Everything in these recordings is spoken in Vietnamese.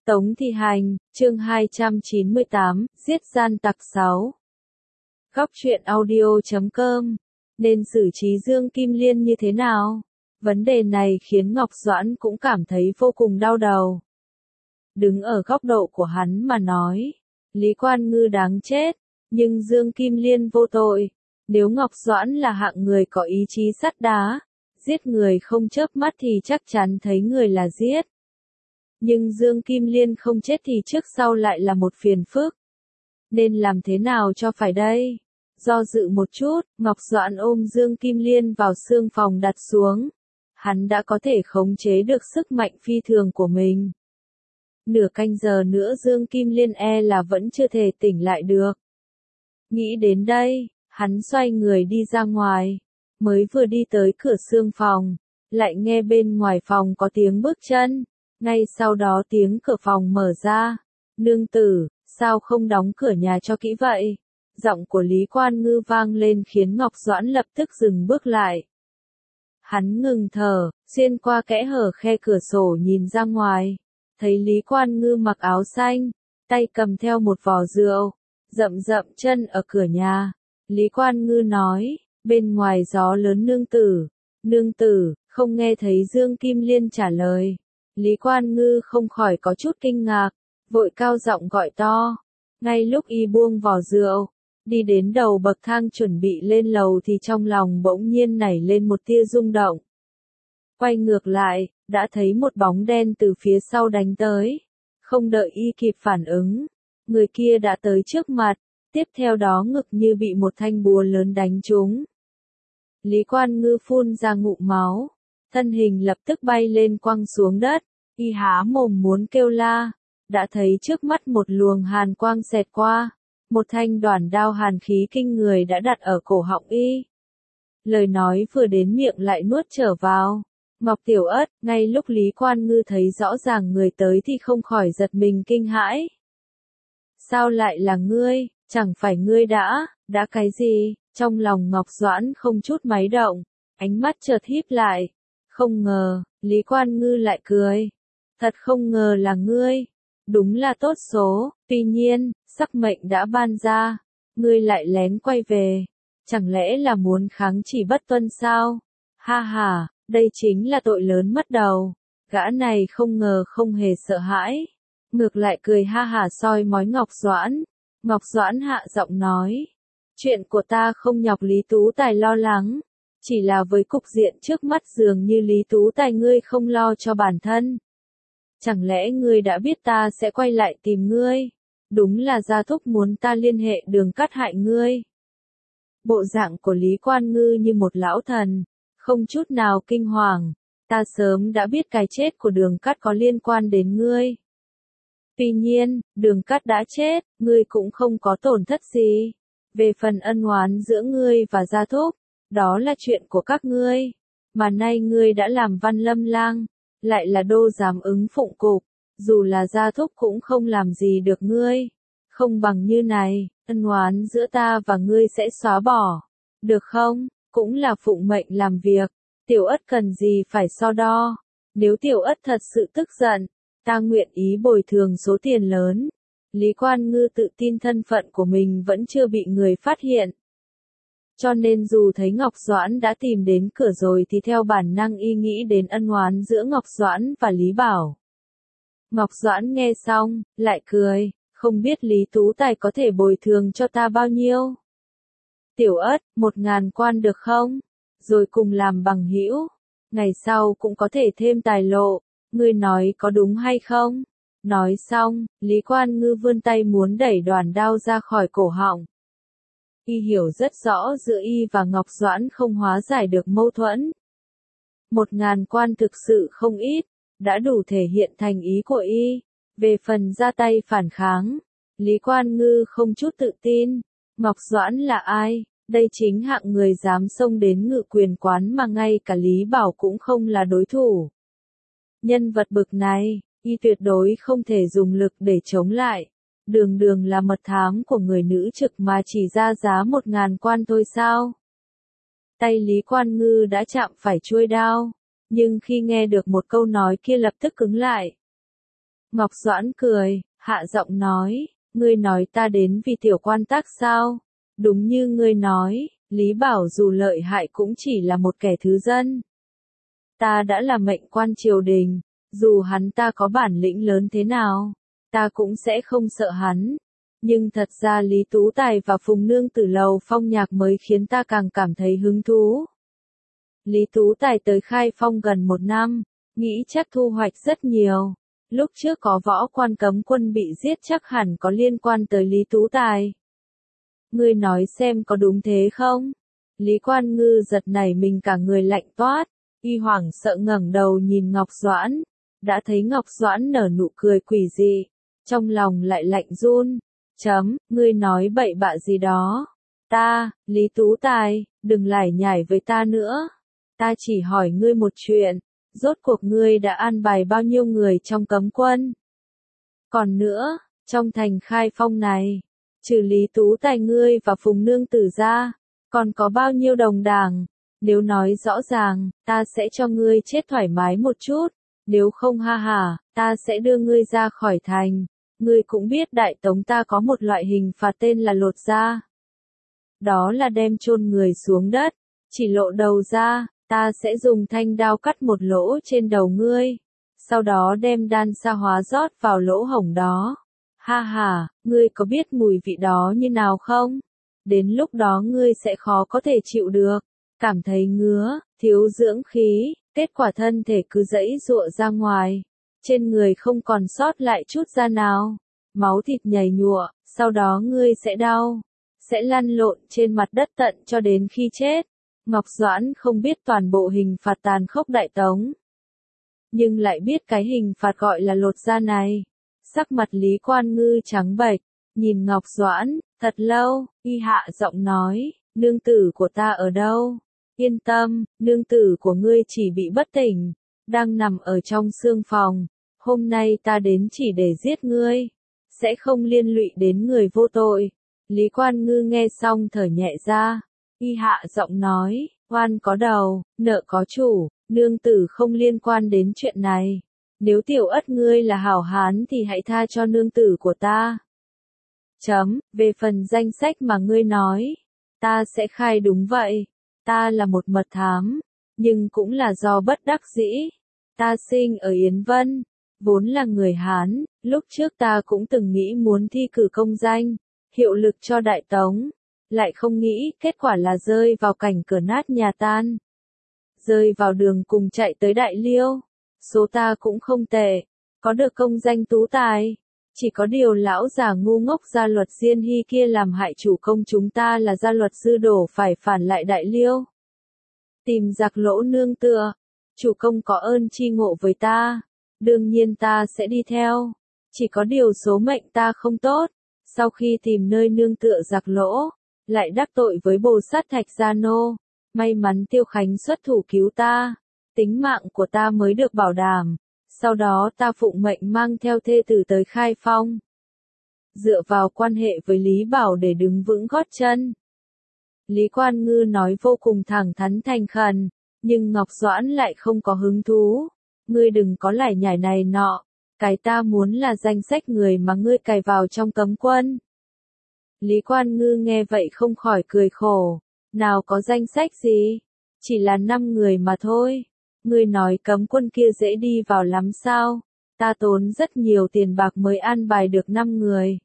Tống Thi Hành, chương 298, giết gian tặc 6. Góc truyện audio.com. Nên xử trí Dương Kim Liên như thế nào? Vấn đề này khiến Ngọc Doãn cũng cảm thấy vô cùng đau đầu. Đứng ở góc độ của hắn mà nói, Lý Quan Ngư đáng chết, nhưng Dương Kim Liên vô tội. Nếu Ngọc Doãn là hạng người có ý chí sắt đá, giết người không chớp mắt thì chắc chắn thấy người là giết. Nhưng Dương Kim Liên không chết thì trước sau lại là một phiền phức. Nên làm thế nào cho phải đây? Do dự một chút, Ngọc Doãn ôm Dương Kim Liên vào xương phòng đặt xuống. Hắn đã có thể khống chế được sức mạnh phi thường của mình. Nửa canh giờ nữa Dương Kim Liên là vẫn chưa thể tỉnh lại được. Nghĩ đến đây, hắn xoay người đi ra ngoài. Mới vừa đi tới cửa xương phòng, lại nghe bên ngoài phòng có tiếng bước chân. Ngay sau đó tiếng cửa phòng mở ra. Nương tử, sao không đóng cửa nhà cho kỹ vậy? Giọng của Lý Quan Ngư vang lên khiến Ngọc Doãn lập tức dừng bước lại. Hắn ngừng thở, xuyên qua kẽ hở khe cửa sổ nhìn ra ngoài. Thấy Lý Quan Ngư mặc áo xanh, tay cầm theo một vò rượu, rậm rậm chân ở cửa nhà. Lý Quan Ngư nói, bên ngoài gió lớn nương tử, không nghe thấy Dương Kim Liên trả lời. Lý Quan Ngư không khỏi có chút kinh ngạc, vội cao giọng gọi to. Ngay lúc y buông vò rượu, đi đến đầu bậc thang chuẩn bị lên lầu thì trong lòng bỗng nhiên nảy lên một tia rung động. Quay ngược lại, đã thấy một bóng đen từ phía sau đánh tới. Không đợi y kịp phản ứng, người kia đã tới trước mặt, tiếp theo đó ngực như bị một thanh búa lớn đánh trúng. Lý Quan Ngư phun ra ngụm máu, thân hình lập tức bay lên quăng xuống đất, y há mồm muốn kêu la, đã thấy trước mắt một luồng hàn quang xẹt qua, một thanh đoản đao hàn khí kinh người đã đặt ở cổ họng y. Lời nói vừa đến miệng lại nuốt trở vào. Ngọc Tiểu Ất, ngay lúc Lý Quan Ngư thấy rõ ràng người tới thì không khỏi giật mình kinh hãi. Sao lại là ngươi, chẳng phải ngươi đã cái gì? Trong lòng Ngọc Doãn không chút máy động, ánh mắt chợt híp lại. Không ngờ, Lý Quan Ngư lại cười. Thật không ngờ là ngươi. Đúng là tốt số, tuy nhiên, sắc mệnh đã ban ra. Ngươi lại lén quay về. Chẳng lẽ là muốn kháng chỉ bất tuân sao? Ha ha, đây chính là tội lớn mất đầu. Gã này không ngờ không hề sợ hãi. Ngược lại cười ha hả soi mói Ngọc Doãn. Ngọc Doãn hạ giọng nói. Chuyện của ta không nhọc Lý Tú Tài lo lắng. Chỉ là với cục diện trước mắt dường như Lý Tú Tài ngươi không lo cho bản thân. Chẳng lẽ ngươi đã biết ta sẽ quay lại tìm ngươi? Đúng là gia thúc muốn ta liên hệ Đường Cát hại ngươi. Bộ dạng của Lý Quan Ngư như một lão thần, không chút nào kinh hoàng. Ta sớm đã biết cái chết của Đường Cát có liên quan đến ngươi. Tuy nhiên, Đường Cát đã chết, ngươi cũng không có tổn thất gì. Về phần ân oán giữa ngươi và gia thúc, đó là chuyện của các ngươi. Mà nay ngươi đã làm Văn Lâm lang, lại là đô giám ứng phụng cục, dù là gia thúc cũng không làm gì được ngươi. Không bằng như này, ân oán giữa ta và ngươi sẽ xóa bỏ. Được không? Cũng là phụng mệnh làm việc. Tiểu Ất cần gì phải so đo. Nếu Tiểu Ất thật sự tức giận, ta nguyện ý bồi thường số tiền lớn. Lý Quan Ngư tự tin thân phận của mình vẫn chưa bị người phát hiện. Cho nên dù thấy Ngọc Doãn đã tìm đến cửa rồi thì theo bản năng y nghĩ đến ân oán giữa Ngọc Doãn và Lý Bảo. Ngọc Doãn nghe xong, lại cười, không biết Lý Tú Tài có thể bồi thường cho ta bao nhiêu. Tiểu Ất, 1000 quan được không? Rồi cùng làm bằng hữu. Ngày sau cũng có thể thêm tài lộ, ngươi nói có đúng hay không? Nói xong, Lý Quan Ngư vươn tay muốn đẩy đoàn đao ra khỏi cổ họng. Y hiểu rất rõ giữa y và Ngọc Doãn không hóa giải được mâu thuẫn. 1000 quan thực sự không ít, đã đủ thể hiện thành ý của y. Về phần ra tay phản kháng, Lý Quan Ngư không chút tự tin. Ngọc Doãn là ai? Đây chính hạng người dám xông đến Ngự Quyền quán mà ngay cả Lý Bảo cũng không là đối thủ. Nhân vật bực này, y tuyệt đối không thể dùng lực để chống lại. Đường đường là mật thám của người nữ trực mà chỉ ra giá 1000 quan thôi sao? Tay Lý Quan Ngư đã chạm phải chuôi đao, nhưng khi nghe được một câu nói kia lập tức cứng lại. Ngọc Doãn cười, hạ giọng nói, ngươi nói ta đến vì tiểu quan tác sao? Đúng như ngươi nói, Lý Bảo dù lợi hại cũng chỉ là một kẻ thứ dân. Ta đã là mệnh quan triều đình, dù hắn ta có bản lĩnh lớn thế nào, ta cũng sẽ không sợ hắn. Nhưng thật ra Lý Tú Tài và Phùng Nương Tử Lầu Phong Nhạc mới khiến ta càng cảm thấy hứng thú. Lý Tú Tài tới Khai Phong gần 1 năm, nghĩ chắc thu hoạch rất nhiều. Lúc trước có võ quan cấm quân bị giết chắc hẳn có liên quan tới Lý Tú Tài. Ngươi nói xem có đúng thế không? Lý Quan Ngư giật nảy mình cả người lạnh toát, y hoảng sợ ngẩng đầu nhìn Ngọc Doãn, đã thấy Ngọc Doãn nở nụ cười quỷ dị, trong lòng lại lạnh run. Ngươi nói bậy bạ gì đó? Ta, Lý Tú Tài, đừng lải nhải với ta nữa. Ta chỉ hỏi ngươi một chuyện, rốt cuộc ngươi đã an bài bao nhiêu người trong cấm quân? Còn nữa, trong thành Khai Phong này, trừ Lý Tú Tài ngươi và Phùng Nương Tử ra, còn có bao nhiêu đồng đảng? Nếu nói rõ ràng, ta sẽ cho ngươi chết thoải mái một chút, nếu không ha ha, ta sẽ đưa ngươi ra khỏi thành. Ngươi cũng biết Đại Tống ta có một loại hình phạt tên là lột da. Đó là đem chôn người xuống đất, chỉ lộ đầu ra, ta sẽ dùng thanh đao cắt một lỗ trên đầu ngươi, sau đó đem đan sa hóa rót vào lỗ hổng đó. Ha ha, ngươi có biết mùi vị đó như nào không? Đến lúc đó ngươi sẽ khó có thể chịu được, cảm thấy ngứa, thiếu dưỡng khí, kết quả thân thể cứ giãy giụa ra ngoài, trên người không còn sót lại chút da nào, máu thịt nhầy nhụa, sau đó ngươi sẽ đau, sẽ lăn lộn trên mặt đất tận cho đến khi chết. Ngọc Doãn không biết toàn bộ hình phạt tàn khốc Đại Tống, nhưng lại biết cái hình phạt gọi là lột da này. Sắc mặt Lý Quan Ngư trắng bệch, nhìn Ngọc Doãn, thật lâu, y hạ giọng nói, nương tử của ta ở đâu? Yên tâm, nương tử của ngươi chỉ bị bất tỉnh, đang nằm ở trong xương phòng, hôm nay ta đến chỉ để giết ngươi, sẽ không liên lụy đến người vô tội. Lý Quan Ngư nghe xong thở nhẹ ra, y hạ giọng nói, oan có đầu, nợ có chủ, nương tử không liên quan đến chuyện này. Nếu tiểu ất ngươi là hảo hán thì hãy tha cho nương tử của ta. Về phần danh sách mà ngươi nói, ta sẽ khai đúng vậy. Ta là một mật thám, nhưng cũng là do bất đắc dĩ. Ta sinh ở Yến Vân, vốn là người Hán, lúc trước ta cũng từng nghĩ muốn thi cử công danh, hiệu lực cho Đại Tống, lại không nghĩ kết quả là rơi vào cảnh cửa nát nhà tan. Rơi vào đường cùng chạy tới Đại Liêu, số ta cũng không tệ, có được công danh tú tài. Chỉ có điều lão già ngu ngốc Gia Luật Diên Hy kia làm hại chủ công chúng ta là Gia Luật Sư Đổ phải phản lại Đại Liêu. Tìm giặc lỗ nương tựa, chủ công có ơn chi ngộ với ta, đương nhiên ta sẽ đi theo. Chỉ có điều số mệnh ta không tốt, sau khi tìm nơi nương tựa giặc lỗ, lại đắc tội với Bồ Sát Thạch Gia Nô. May mắn Tiêu Khánh xuất thủ cứu ta, tính mạng của ta mới được bảo đảm. Sau đó ta phụng mệnh mang theo thê tử tới Khai Phong. Dựa vào quan hệ với Lý Bảo để đứng vững gót chân. Lý Quan Ngư nói vô cùng thẳng thắn thành khẩn, nhưng Ngọc Doãn lại không có hứng thú. Ngươi đừng có lải nhải này nọ, cái ta muốn là danh sách người mà ngươi cài vào trong cấm quân. Lý Quan Ngư nghe vậy không khỏi cười khổ, nào có danh sách gì, chỉ là 5 người mà thôi. Ngươi nói cấm quân kia dễ đi vào lắm sao? Ta tốn rất nhiều tiền bạc mới an bài được 5 người.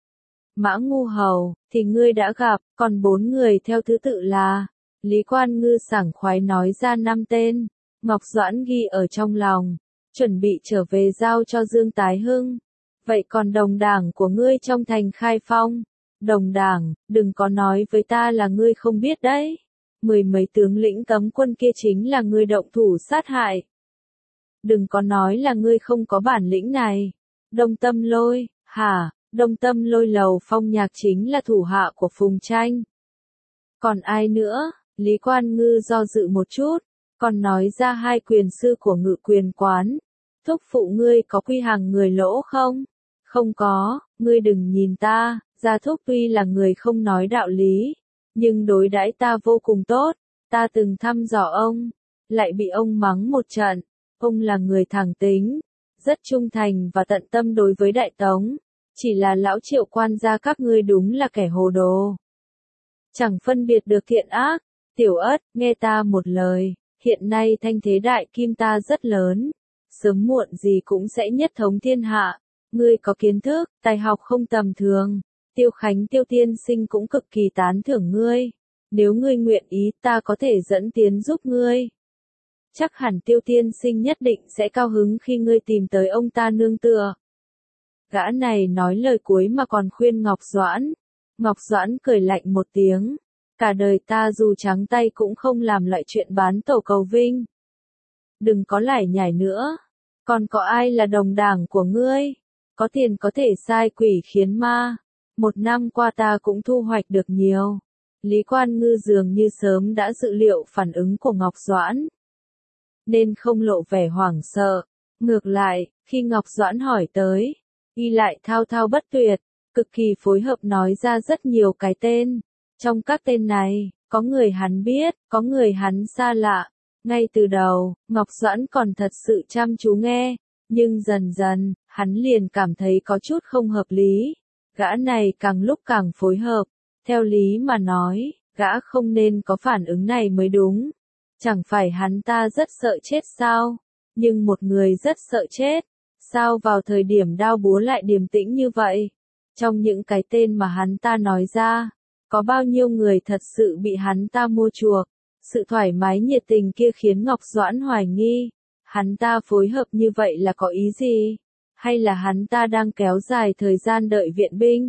Mã Ngu Hầu, thì ngươi đã gặp, còn 4 người theo thứ tự là. Lý Quan Ngư sảng khoái nói ra 5 tên. Ngọc Doãn ghi ở trong lòng, chuẩn bị trở về giao cho Dương Tái Hưng. Vậy còn đồng đảng của ngươi trong thành Khai Phong? Đồng đảng, đừng có nói với ta là ngươi không biết đấy. 10 mấy tướng lĩnh cấm quân kia chính là ngươi động thủ sát hại. Đừng có nói là ngươi không có bản lĩnh này. Đông Tâm Lôi, hả? Đông Tâm Lôi Lầu Phong Nhạc chính là thủ hạ của Phùng Tranh. Còn ai nữa? Lý Quan Ngư do dự một chút, còn nói ra 2 quyền sư của Ngự Quyền Quán. Thúc phụ ngươi có quy hàng người lỗ không? Không có, ngươi đừng nhìn ta, Gia Thúc tuy là người không nói đạo lý, nhưng đối đãi ta vô cùng tốt, ta từng thăm dò ông, lại bị ông mắng một trận, ông là người thẳng tính, rất trung thành và tận tâm đối với Đại Tống. Chỉ là lão Triệu quan gia các ngươi đúng là kẻ hồ đồ. Chẳng phân biệt được thiện ác. Tiểu Ất, nghe ta một lời, hiện nay thanh thế Đại Kim ta rất lớn, sớm muộn gì cũng sẽ nhất thống thiên hạ. Ngươi có kiến thức, tài học không tầm thường. Tiêu Khánh Tiêu tiên sinh cũng cực kỳ tán thưởng ngươi. Nếu ngươi nguyện ý ta có thể dẫn tiến giúp ngươi. Chắc hẳn Tiêu tiên sinh nhất định sẽ cao hứng khi ngươi tìm tới ông ta nương tựa. Gã này nói lời cuối mà còn khuyên Ngọc Doãn. Ngọc Doãn cười lạnh một tiếng. Cả đời ta dù trắng tay cũng không làm loại chuyện bán tổ cầu vinh. Đừng có lải nhải nữa. Còn có ai là đồng đảng của ngươi? Có tiền có thể sai quỷ khiến ma. 1 năm qua ta cũng thu hoạch được nhiều. Lý Quan Ngư dường như sớm đã dự liệu phản ứng của Ngọc Doãn, nên không lộ vẻ hoảng sợ. Ngược lại, khi Ngọc Doãn hỏi tới, y lại thao thao bất tuyệt, cực kỳ phối hợp nói ra rất nhiều cái tên. Trong các tên này, có người hắn biết, có người hắn xa lạ. Ngay từ đầu, Ngọc Doãn còn thật sự chăm chú nghe, nhưng dần dần, hắn liền cảm thấy có chút không hợp lý. Gã này càng lúc càng phối hợp. Theo lý mà nói, gã không nên có phản ứng này mới đúng. Chẳng phải hắn ta rất sợ chết sao? Nhưng một người rất sợ chết, sao vào thời điểm đao búa lại điềm tĩnh như vậy? Trong những cái tên mà hắn ta nói ra, có bao nhiêu người thật sự bị hắn ta mua chuộc? Sự thoải mái nhiệt tình kia khiến Ngọc Doãn hoài nghi. Hắn ta phối hợp như vậy là có ý gì? Hay là hắn ta đang kéo dài thời gian đợi viện binh?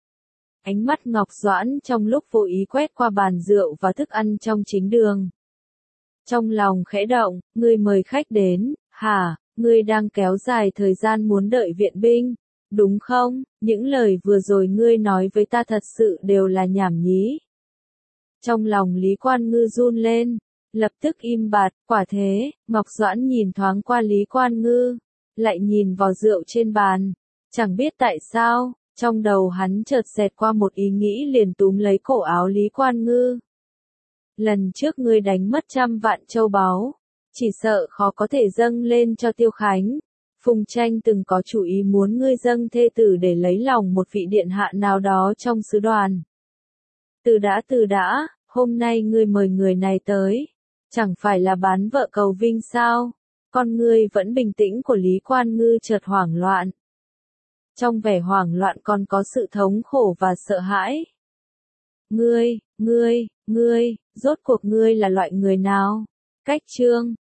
Ánh mắt Ngọc Doãn trong lúc vô ý quét qua bàn rượu và thức ăn trong chính đường. Trong lòng khẽ động, ngươi mời khách đến, hả, ngươi đang kéo dài thời gian muốn đợi viện binh, đúng không? Những lời vừa rồi ngươi nói với ta thật sự đều là nhảm nhí. Trong lòng Lý Quan Ngư run lên, lập tức im bặt, quả thế, Ngọc Doãn nhìn thoáng qua Lý Quan Ngư, lại nhìn vào rượu trên bàn, chẳng biết tại sao. Trong đầu hắn chợt xẹt qua một ý nghĩ liền túm lấy cổ áo Lý Quan Ngư. Lần trước ngươi đánh mất 100 vạn châu báu, chỉ sợ khó có thể dâng lên cho Tiêu Khánh. Phùng Tranh từng có chủ ý muốn ngươi dâng thê tử để lấy lòng một vị điện hạ nào đó trong sứ đoàn. Từ đã, hôm nay ngươi mời người này tới, chẳng phải là bán vợ cầu vinh sao? Con ngươi vẫn bình tĩnh của Lý Quan Ngư chợt hoảng loạn. Trong vẻ hoảng loạn còn có sự thống khổ và sợ hãi. Ngươi, rốt cuộc ngươi là loại người nào? Cách chương